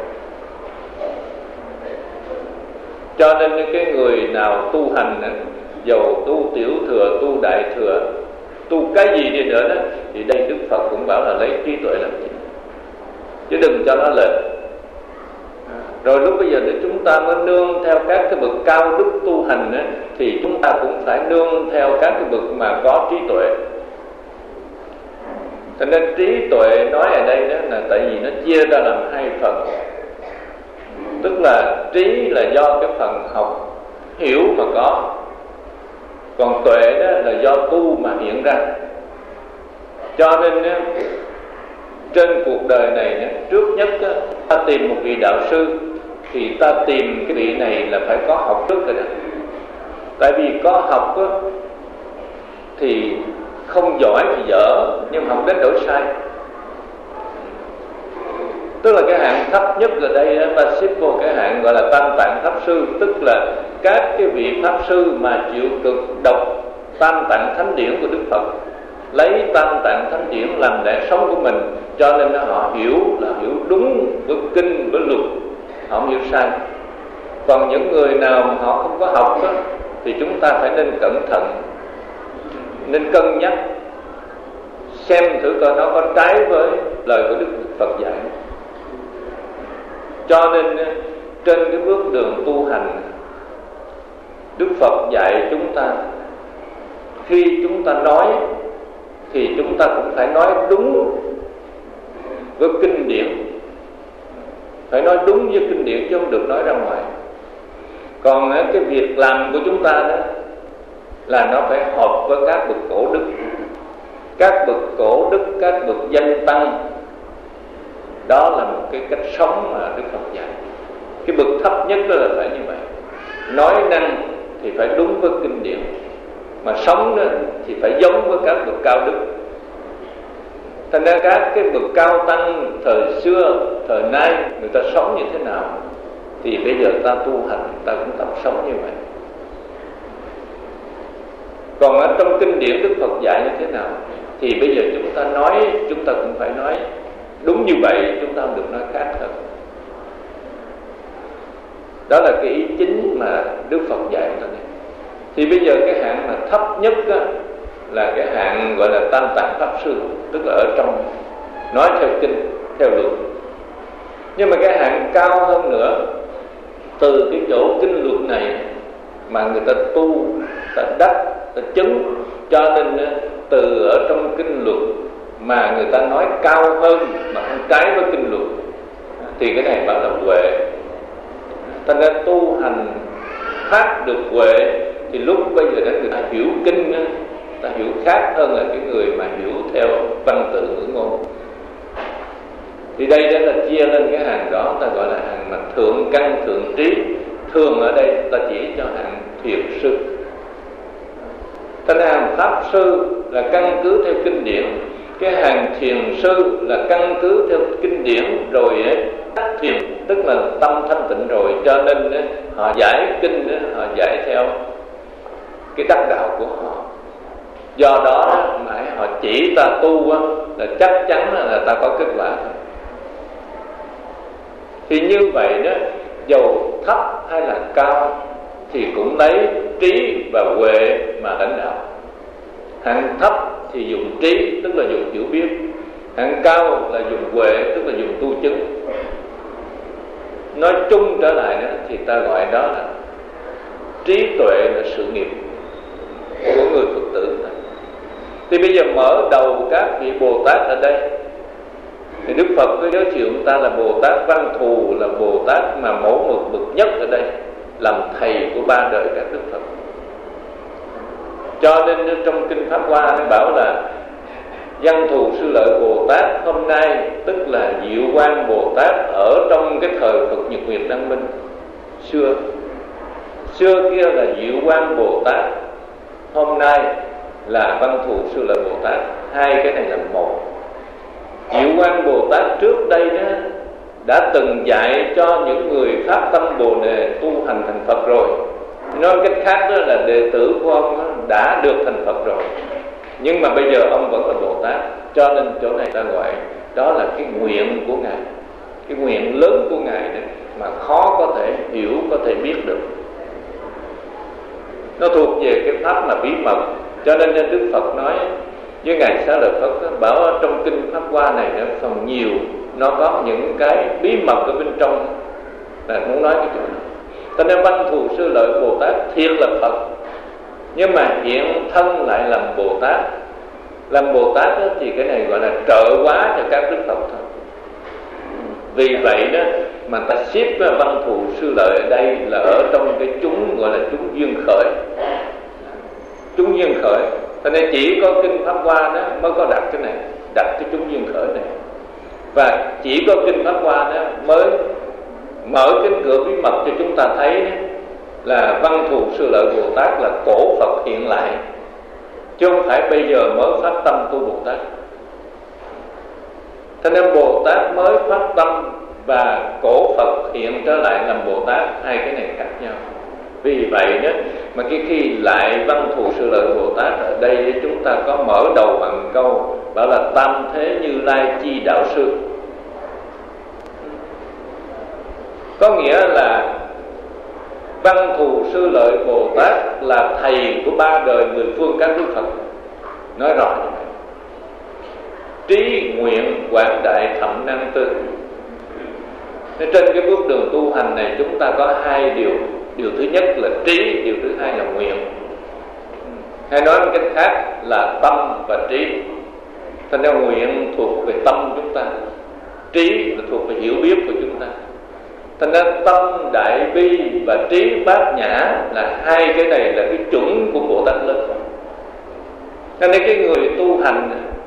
Cho nên cái người nào tu hành, dầu tu tiểu thừa, tu đại thừa, tu cái gì đi nữa đó, thì đây Đức Phật cũng bảo là lấy trí tuệ làm chính, chứ đừng cho nó lệch. Rồi lúc bây giờ để chúng ta mới nương theo các cái bậc cao đức tu hành ấy, thì chúng ta cũng phải nương theo các cái bậc mà có trí tuệ. Cho nên trí tuệ nói ở đây đó là tại vì nó chia ra làm hai phần. Tức là trí là do cái phần học hiểu mà có, còn tuệ đó là do tu mà hiện ra. Cho nên đó, trên cuộc đời này đó, trước nhất đó, ta tìm một vị đạo sư thì ta tìm cái vị này là phải có học trước rồi đó. Tại vì có học đó, thì không giỏi thì dở, nhưng học đến đổi sai. Tức là cái hạng thấp nhất ở đây đó, ta xếp vô cái hạng gọi là tam tạng pháp sư. Tức là các cái vị pháp sư mà chịu cực đọc tam tạng thánh điển của Đức Phật, lấy tam tạng thánh điển làm lẽ sống của mình, cho nên họ hiểu là hiểu đúng với kinh với luật, họ không hiểu sai. Còn những người nào mà họ không có học đó, thì chúng ta phải nên cẩn thận, nên cân nhắc xem thử coi nó có trái với lời của Đức Phật dạy. Cho nên trên cái bước đường tu hành, Đức Phật dạy chúng ta, khi chúng ta nói thì chúng ta cũng phải nói đúng với kinh điển, phải nói đúng với kinh điển chứ không được nói ra ngoài. Còn cái việc làm của chúng ta đó là nó phải hợp với các bậc cổ đức, các bậc cổ đức, các bậc danh tăng. Đó là một cái cách sống mà Đức Phật dạy. Cái bậc thấp nhất đó là phải như vậy. Nói năng thì phải đúng với kinh điển, mà sống đó thì phải giống với các bậc cao đức. Thành ra các cái bậc cao tăng thời xưa, thời nay người ta sống như thế nào thì bây giờ ta tu hành ta cũng tập sống như vậy. Còn ở trong kinh điển Đức Phật dạy như thế nào thì bây giờ chúng ta nói, chúng ta cũng phải nói đúng như vậy, chúng ta không được nói khác hơn. Đó là cái ý chính mà Đức Phật dạy chúng ta này. Thì bây giờ cái hạng mà thấp nhất á, là cái hạng gọi là Tam Tạng Pháp Sư, tức là ở trong nói theo kinh, theo luật. Nhưng mà cái hạng cao hơn nữa, từ cái chỗ kinh luật này mà người ta tu, ta đắc, ta chứng, cho nên từ ở trong kinh luật mà người ta nói cao hơn mà không trái với kinh luật thì cái này bảo là huệ. Thành ra tu hành phát được huệ thì lúc bây giờ đó người ta hiểu kinh, ta hiểu khác hơn là cái người mà hiểu theo văn tự ngữ ngôn. Thì đây đó là chia lên cái hàng đó, ta gọi là hàng mà thượng căn thượng trí. Thường ở đây ta chỉ cho hàng thiền sư. Thành ra hàng pháp sư là căn cứ theo kinh điển, cái hàng thiền sư là căn cứ theo kinh điển rồi ấy, thiền tức là tâm thanh tịnh rồi, cho nên ấy, họ giải kinh ấy, họ giải theo cái đắc đạo của họ. Do đó mà họ chỉ ta tu á, là chắc chắn là ta có kết quả thôi. Thì như vậy đó, dầu thấp hay là cao thì cũng lấy trí và huệ mà lãnh đạo. Hạng thấp thì dùng trí, tức là dùng hiểu biết. Hạng cao là dùng huệ, tức là dùng tu chứng. Nói chung trở lại đó thì ta gọi đó là trí tuệ là sự nghiệp của người Phật tử. Thì bây giờ mở đầu các vị Bồ Tát ở đây thì Đức Phật có giới thiệu chúng ta là Bồ Tát Văn Thù, là Bồ Tát mà mẫu mực bậc nhất ở đây, làm thầy của ba đời các Đức Phật. Cho nên trong Kinh Pháp Hoa nó bảo là Văn Thù Sư Lợi Bồ Tát hôm nay, tức là Diệu Quang Bồ Tát ở trong cái thời Phật Nhật Nguyệt Đăng Minh. Xưa Xưa kia là Diệu Quang Bồ Tát, hôm nay là Văn Thù Sư Lợi Bồ Tát. Hai cái này là một. Diệu Quang Bồ Tát trước đây đó đã từng dạy cho những người phát tâm Bồ Đề tu hành thành Phật rồi. Nói cách khác đó là đệ tử của ông đã được thành Phật rồi, nhưng mà bây giờ ông vẫn là Bồ Tát. Cho nên chỗ này ta gọi đó là cái nguyện của Ngài, cái nguyện lớn của Ngài đó, mà khó có thể hiểu, có thể biết được. Nó thuộc về cái pháp mà bí mật. Cho nên Đức Phật nói với Ngài Xá Lợi Phất bảo ở trong Kinh Pháp Hoa này nó phần nhiều, nó có những cái bí mật ở bên trong, là muốn nói cái chỗ này. Cho nên Văn Thù Sư Lợi Bồ Tát thiệt là Phật, nhưng mà hiện thân lại làm Bồ Tát. Làm Bồ Tát đó, thì cái này gọi là trợ hóa cho các Đức Phật thôi. Vì vậy đó mà ta xếp Văn Thù Sư Lợi ở đây là ở trong cái chúng gọi là chúng duyên khởi. Chúng duyên khởi, cho nên chỉ có Kinh Pháp Hoa đó mới có đặt cái này, đặt cái chúng duyên khởi này. Và chỉ có Kinh Pháp Hoa đó mới mở cánh cửa bí mật cho chúng ta thấy đó, là Văn Thù Sư Lợi Bồ Tát là cổ Phật hiện lại, chứ không phải bây giờ mới phát tâm tu Bồ Tát. Cho nên Bồ Tát mới phát tâm và cổ Phật hiện trở lại làm Bồ Tát, hai cái này khác nhau. Vì vậy đó mà cái khi lại Văn Thù Sư Lợi Bồ Tát ở đây chúng ta có mở đầu bằng câu bảo là tam thế Như Lai chi đạo sư. Có nghĩa là Văn Thù Sư Lợi Bồ Tát là thầy của ba đời mười phương các Đức Phật. Nói rõ như vậy. Trí nguyện quảng đại thậm năng tư. Trên cái bước đường tu hành này chúng ta có hai điều. Điều thứ nhất là trí, điều thứ hai là nguyện. Hay nói một cách khác là tâm và trí. Thành ra nguyện thuộc về tâm chúng ta, trí là thuộc về hiểu biết của chúng ta. Thành ra tâm đại bi và trí bát nhã là hai cái này là cái chuẩn của Bồ Tát lớn. Cho nên cái người tu hành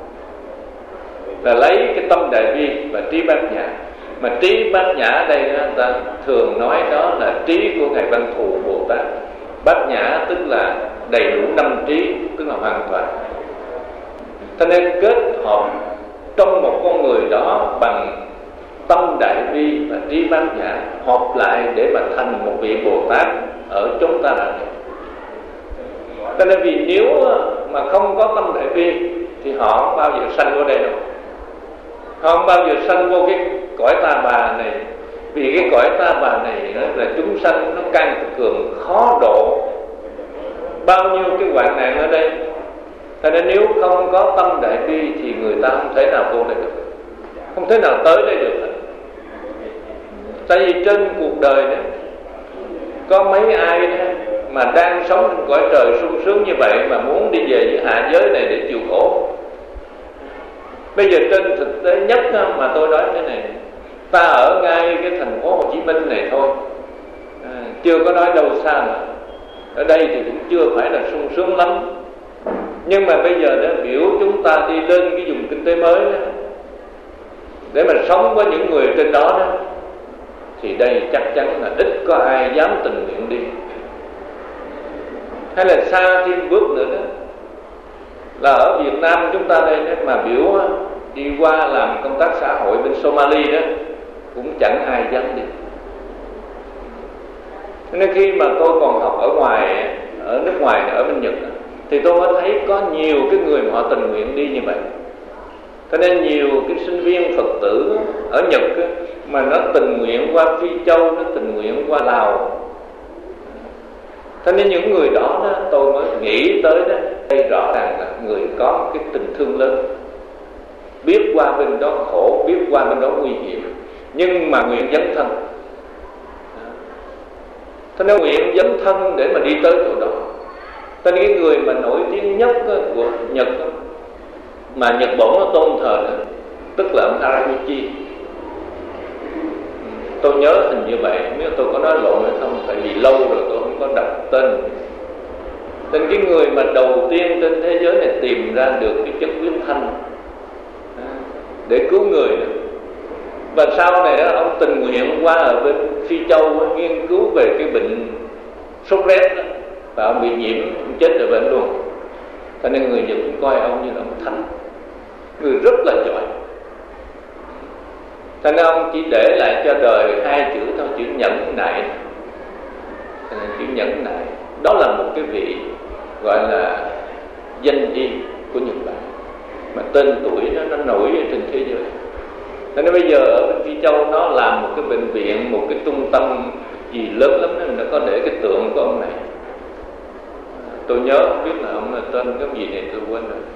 là lấy cái tâm đại bi và trí bát nhã. Mà trí bát nhã ở đây đó, ta thường nói đó là trí của ngài Văn Thù Bồ Tát. Bát nhã tức là đầy đủ năm trí, tức là hoàn toàn. Cho nên kết hợp trong một con người đó bằng tâm đại bi và trí bát nhã, hợp lại để mà thành một vị Bồ Tát ở chúng ta là này. Cho nên vì nếu mà không có tâm đại bi thì họ không bao giờ sanh vô đây đâu. Họ không bao giờ sanh vô cái cõi ta bà này. Vì cái cõi ta bà này là chúng sanh nó càng cường khó độ, bao nhiêu cái hoạn nạn ở đây. Cho nên nếu không có tâm đại bi thì người ta không thể nào vô đây được, không thể nào tới đây được. Tại vì trên cuộc đời đó có mấy ai đó mà đang sống trên cõi trời sung sướng như vậy mà muốn đi về với hạ giới này để chịu khổ. Bây giờ trên thực tế nhất mà tôi nói thế này, ta ở ngay cái thành phố Hồ Chí Minh này thôi, à, chưa có nói đâu xa nữa. Ở đây thì cũng chưa phải là sung sướng lắm. Nhưng mà bây giờ đó biểu chúng ta đi lên cái vùng kinh tế mới đó, để mà sống với những người trên đó đó, thì đây chắc chắn là ít có ai dám tình nguyện đi. Hay là xa thêm bước nữa đó, là ở Việt Nam chúng ta đây đó, mà biểu đi qua làm công tác xã hội bên Somali đó, cũng chẳng ai dám đi. Nên khi mà tôi còn học ở ngoài, ở nước ngoài, ở bên Nhật, thì tôi mới thấy có nhiều cái người mà họ tình nguyện đi như vậy. Cho nên nhiều cái sinh viên Phật tử ở Nhật mà nó tình nguyện qua Phi Châu, nó tình nguyện qua Lào. Cho nên những người đó, đó tôi mới nghĩ tới đó, đây rõ ràng là người có một cái tình thương lớn, biết qua bên đó khổ, biết qua bên đó nguy hiểm, nhưng mà nguyện dấn thân. Cho nên nguyện dấn thân để mà đi tới chỗ đó. Cho nên cái người mà nổi tiếng nhất của Nhật mà Nhật Bản nó tôn thờ đó, tức là ông Haraguchi. Tôi nhớ hình như vậy, nếu tôi có nói lộn hay không, tại vì lâu rồi tôi không có đọc tên. Nên cái người mà đầu tiên trên thế giới này tìm ra được cái chất huyết thanh để cứu người đó. Và sau này đó, ông tình nguyện qua ở bên Phi Châu nghiên cứu về cái bệnh sốt rét đó, và ông bị nhiễm, ông chết ở bên luôn. Cho nên người Nhật cũng coi ông như là ông thánh, người rất là giỏi. Cho nên ông chỉ để lại cho đời hai chữ thôi, chữ nhẫn nại. Cho nên chữ nhẫn nại đó là một cái vị gọi là danh y của Nhật Bản, mà tên tuổi nó, nó nổi trên thế giới. Cho nên bây giờ ở bên Phi Châu nó làm một cái bệnh viện, một cái trung tâm gì lớn lắm đó, nó có để cái tượng của ông này. Tôi nhớ không biết là ông là tên cái gì này tôi quên rồi.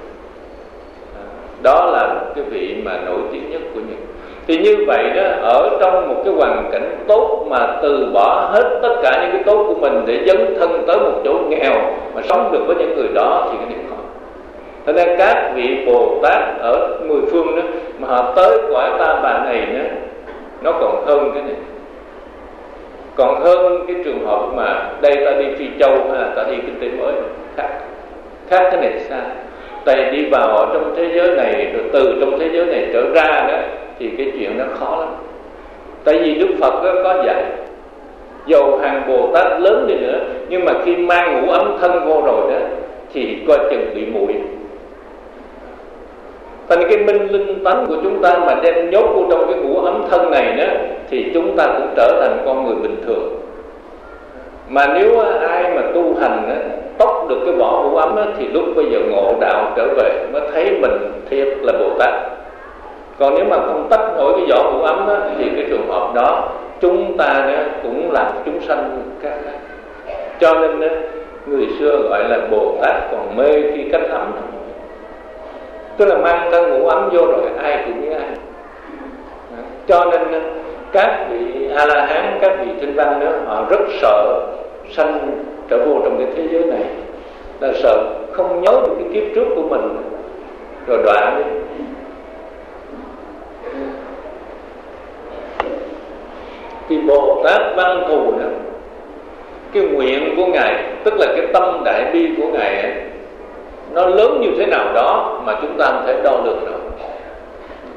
Đó là một cái vị mà nổi tiếng nhất của Nhật. Thì như vậy đó, ở trong một cái hoàn cảnh tốt mà từ bỏ hết tất cả những cái tốt của mình để dấn thân tới một chỗ nghèo mà sống được với những người đó thì cái điều khó. Cho nên các vị Bồ Tát ở mười phương đó mà họ tới cõi ta bà này nữa, nó còn hơn cái này, còn hơn cái trường hợp mà đây ta đi Phi Châu hay là ta đi kinh tế mới khác. Khác cái này sao? Tại đi vào ở trong thế giới này rồi từ trong thế giới này trở ra đó thì cái chuyện đó khó lắm. Tại vì Đức Phật đó có dạy, dầu hàng Bồ Tát lớn đi nữa, nhưng mà khi mang ngũ ấm thân vô rồi đó thì coi chừng bị muội. Thành cái minh linh tánh của chúng ta mà đem nhốt vô trong cái ngũ ấm thân này đó thì chúng ta cũng trở thành con người bình thường. Mà nếu ai mà tu hành đó, tóc được cái vỏ ngũ ấm đó, thì lúc bây giờ ngộ đạo trở về mới thấy mình thiệt là Bồ Tát. Còn nếu mà không tách nổi cái vỏ ngũ ấm đó, thì cái trường hợp đó chúng ta đó cũng là chúng sanh khác. Cho nên đó, người xưa gọi là Bồ Tát còn mê khi cách ấm đó. Tức là mang thân ngũ ấm vô rồi ai cũng như ai. Cho nên các vị A-la-hán, các vị Thanh Văn đó, họ rất sợ sanh trở vô trong cái thế giới này, là sợ không nhớ được cái kiếp trước của mình rồi đọa đi. Thì Bồ Tát Văn Thù đó, cái nguyện của Ngài, tức là cái tâm đại bi của Ngài ấy, nó lớn như thế nào đó mà chúng ta không thể đo lường được.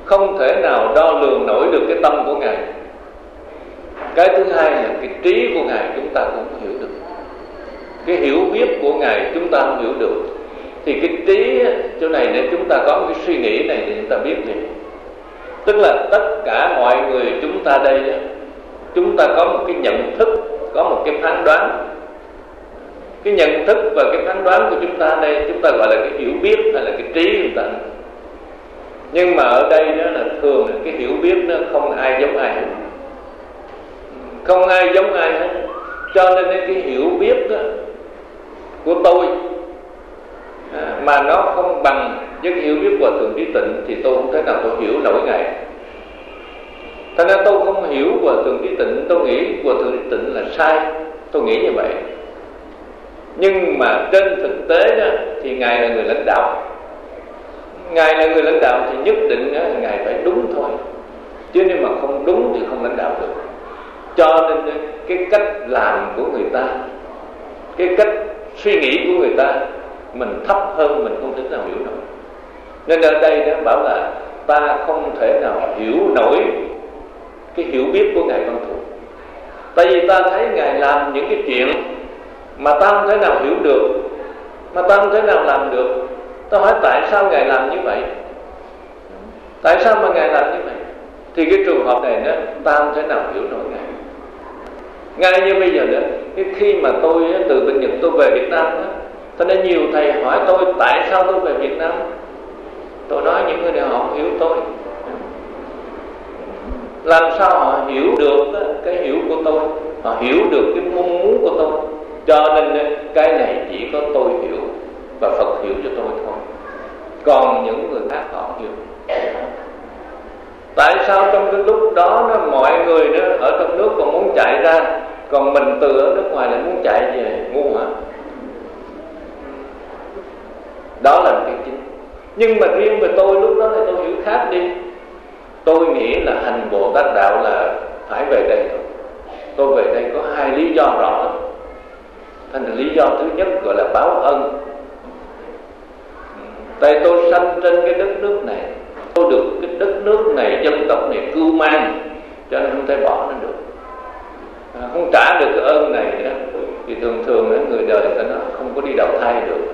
không thể nào đo lường nổi được cái tâm của Ngài. Cái thứ hai là cái trí của Ngài chúng ta cũng không hiểu được, cái hiểu biết của Ngài chúng ta không hiểu được. Thì cái trí chỗ này để chúng ta có một cái suy nghĩ này để chúng ta biết gì. Tức là tất cả mọi người chúng ta đây, chúng ta có một cái nhận thức, có một cái phán đoán. Cái nhận thức và cái phán đoán của chúng ta đây, chúng ta gọi là cái hiểu biết hay là cái trí chúng ta. Nhưng mà ở đây đó là thường cái hiểu biết nó không ai giống ai hết, không ai giống ai hết. Cho nên cái hiểu biết đó của tôi à, mà nó không bằng với hiểu biết của Thượng Trí Tịnh thì tôi không thể nào tôi hiểu nổi Ngài. Thành ra tôi không hiểu của Thượng Trí Tịnh, tôi nghĩ của Thượng Trí Tịnh là sai, tôi nghĩ như vậy. Nhưng mà trên thực tế đó thì Ngài là người lãnh đạo. Ngài là người lãnh đạo thì nhất định đó, Ngài phải đúng thôi, chứ nếu mà không đúng thì không lãnh đạo được. Cho nên cái cách làm của người ta, cái cách suy nghĩ của người ta, mình thấp hơn, mình không thể nào hiểu nổi. Nên ở đây đó bảo là ta không thể nào hiểu nổi cái hiểu biết của Ngài Văn Thù. Tại vì ta thấy Ngài làm những cái chuyện mà ta không thể nào hiểu được, mà ta không thể nào làm được. Ta hỏi tại sao Ngài làm như vậy? Tại sao mà Ngài làm như vậy? Thì cái trường hợp này đó, ta không thể nào hiểu nổi Ngài. Ngay như bây giờ đó, cái khi mà tôi từ bên Nhật tôi về Việt Nam đó, cho nên nhiều thầy hỏi tôi tại sao tôi về Việt Nam. Tôi nói những người này họ không hiểu tôi. Làm sao họ hiểu được cái hiểu của tôi, họ hiểu được cái mong muốn của tôi. Cho nên cái này chỉ có tôi hiểu và Phật hiểu cho tôi thôi, còn những người khác họ không hiểu. Tại sao trong cái lúc đó, đó mọi người đó ở trong nước còn muốn chạy ra, còn mình từ ở nước ngoài lại muốn chạy về? Ngu hả? Đó là cái chính. Nhưng mà riêng về tôi lúc đó thì tôi hiểu khác đi. Tôi nghĩ là hành Bồ Tát Đạo là phải về đây thôi. Tôi về đây có hai lý do rõ lắm. Thành lý do thứ nhất gọi là báo ân. Tại tôi sanh trên cái đất nước này, tôi được cái đất nước này, dân tộc này cưu mang, cho nên không thể bỏ nó được. À, không trả được cái ơn này đó, thì thường thường người đời người ta nói không có đi đầu thai được.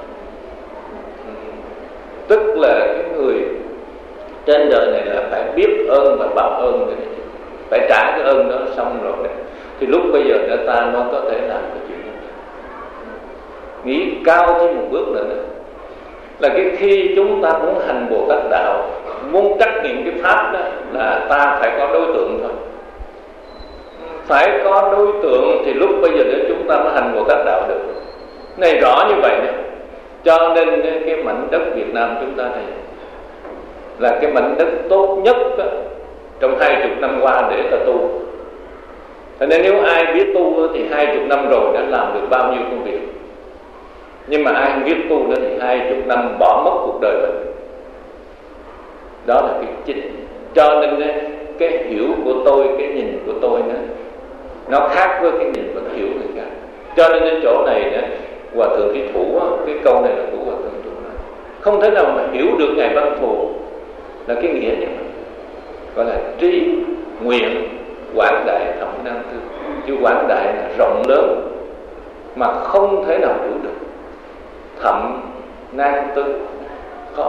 Tức là cái người trên đời này là phải biết ơn và báo ơn này, phải trả cái ơn đó xong rồi này, thì lúc bây giờ người ta mới có thể làm cái chuyện này. Nghĩ cao thêm một bước nữa, nữa là cái khi chúng ta muốn hành Bồ Tát Đạo, muốn trắc nghiệm cái pháp đó, là ta phải có đối tượng thôi. Phải có đối tượng thì lúc bây giờ để chúng ta mới hành Bồ Tát Đạo được. Này rõ như vậy này. Cho nên cái mảnh đất Việt Nam chúng ta này là cái mảnh đất tốt nhất đó, trong hai chục năm qua để ta tu. Thế nên nếu ai biết tu thì hai chục năm rồi đã làm được bao nhiêu công việc. Nhưng mà ai không biết tu nữa thì hai chục năm bỏ mất cuộc đời mình. Đó là cái chính. Cho nên cái hiểu của tôi, cái nhìn của tôi nữa, nó khác với cái nhìn và cái hiểu người khác. Cho nên cái chỗ này đó, Hòa Thượng Trí Thủ, cái câu này là của Hòa Thượng Trí Thủ nói, không thể nào mà hiểu được Ngài Văn Thù là cái nghĩa như vậy. Gọi là trí nguyện quảng đại thậm năng tư. Chứ quảng đại là rộng lớn mà không thể nào hiểu được. Thậm năng tư khó.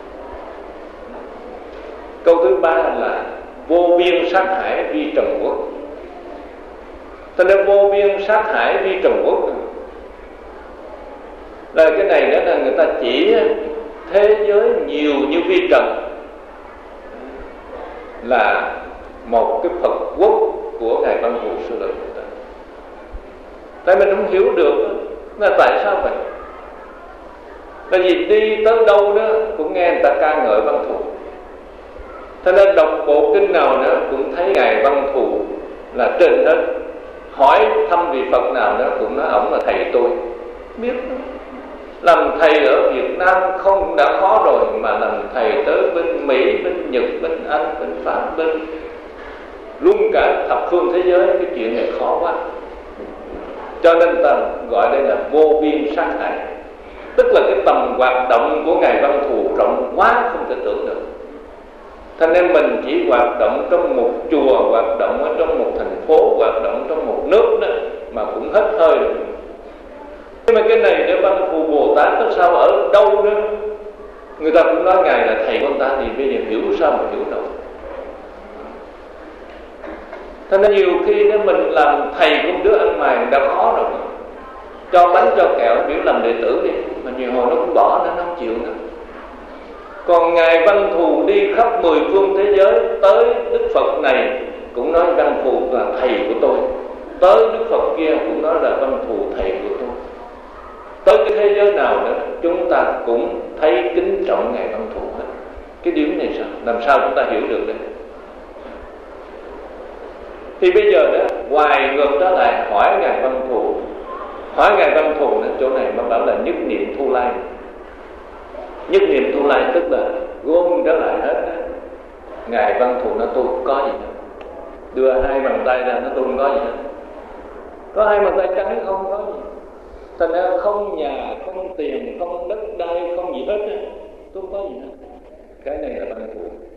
Câu thứ ba là vô biên sát hải vi trần quốc. Cho nên vô biên sát hải vi trần quốc là cái này đó là người ta chỉ thế giới nhiều như vi trần là một cái Phật quốc của Ngài Văn Thù Sư Lợi Phật. Tại mình không hiểu được là tại sao vậy. Tại vì đi tới đâu đó cũng nghe người ta ca ngợi Văn Thù. Cho nên đọc bộ kinh nào nữa cũng thấy Ngài Văn Thù là trên đất. Hỏi thăm vị Phật nào đó cũng nói ổng là thầy tôi. Biết đó. Làm thầy ở Việt Nam không đã khó rồi, mà làm thầy tới bên Mỹ, bên Nhật, bên Anh, bên Pháp, bên luôn cả thập phương thế giới, cái chuyện này khó quá. Cho nên ta gọi đây là vô biên sát hải. Tức là cái tầm hoạt động của Ngài Văn Thù rộng quá không thể tưởng được. Thành nên mình chỉ hoạt động trong một chùa, hoạt động ở trong một thành phố, hoạt động trong một nước đó mà cũng hết hơi rồi. Nhưng mà cái này để Văn Thù Bồ Tát có sao ở đâu nữa? Người ta cũng nói Ngài là thầy con ta, thì bây giờ hiểu sao mà hiểu đâu. Thế nên nhiều khi nếu mình làm thầy của một đứa ăn mày đã khó rồi, cho bánh cho kẹo biểu làm đệ tử đi, mà nhiều hồi nó cũng bỏ nữa, nó không chịu nữa. Còn Ngài Văn Thù đi khắp mười phương thế giới, tới Đức Phật này cũng nói Văn Thù là thầy của tôi, tới Đức Phật kia cũng nói là Văn Thù thầy của tôi. Tới cái thế giới nào nữa chúng ta cũng thấy kính trọng Ngài Văn Thù hết. Cái điểm này sao? Làm sao chúng ta hiểu được đấy? Thì bây giờ đó, hoài ngược trở lại hỏi Ngài Văn Thù, hỏi Ngài Văn Thù ở chỗ này nó bảo là nhất niệm Thu Lai. Nhất niệm Thu Lai tức là gom trở lại hết đó. Ngài Văn Thù nó tôi có gì đâu, đưa hai bàn tay ra nó tôi không có gì đâu, có hai bàn tay trắng không có gì. Thành ra không nhà, không tiền, không đất đai, không gì hết á, tôi không có gì hết. Cái này là Văn Thù.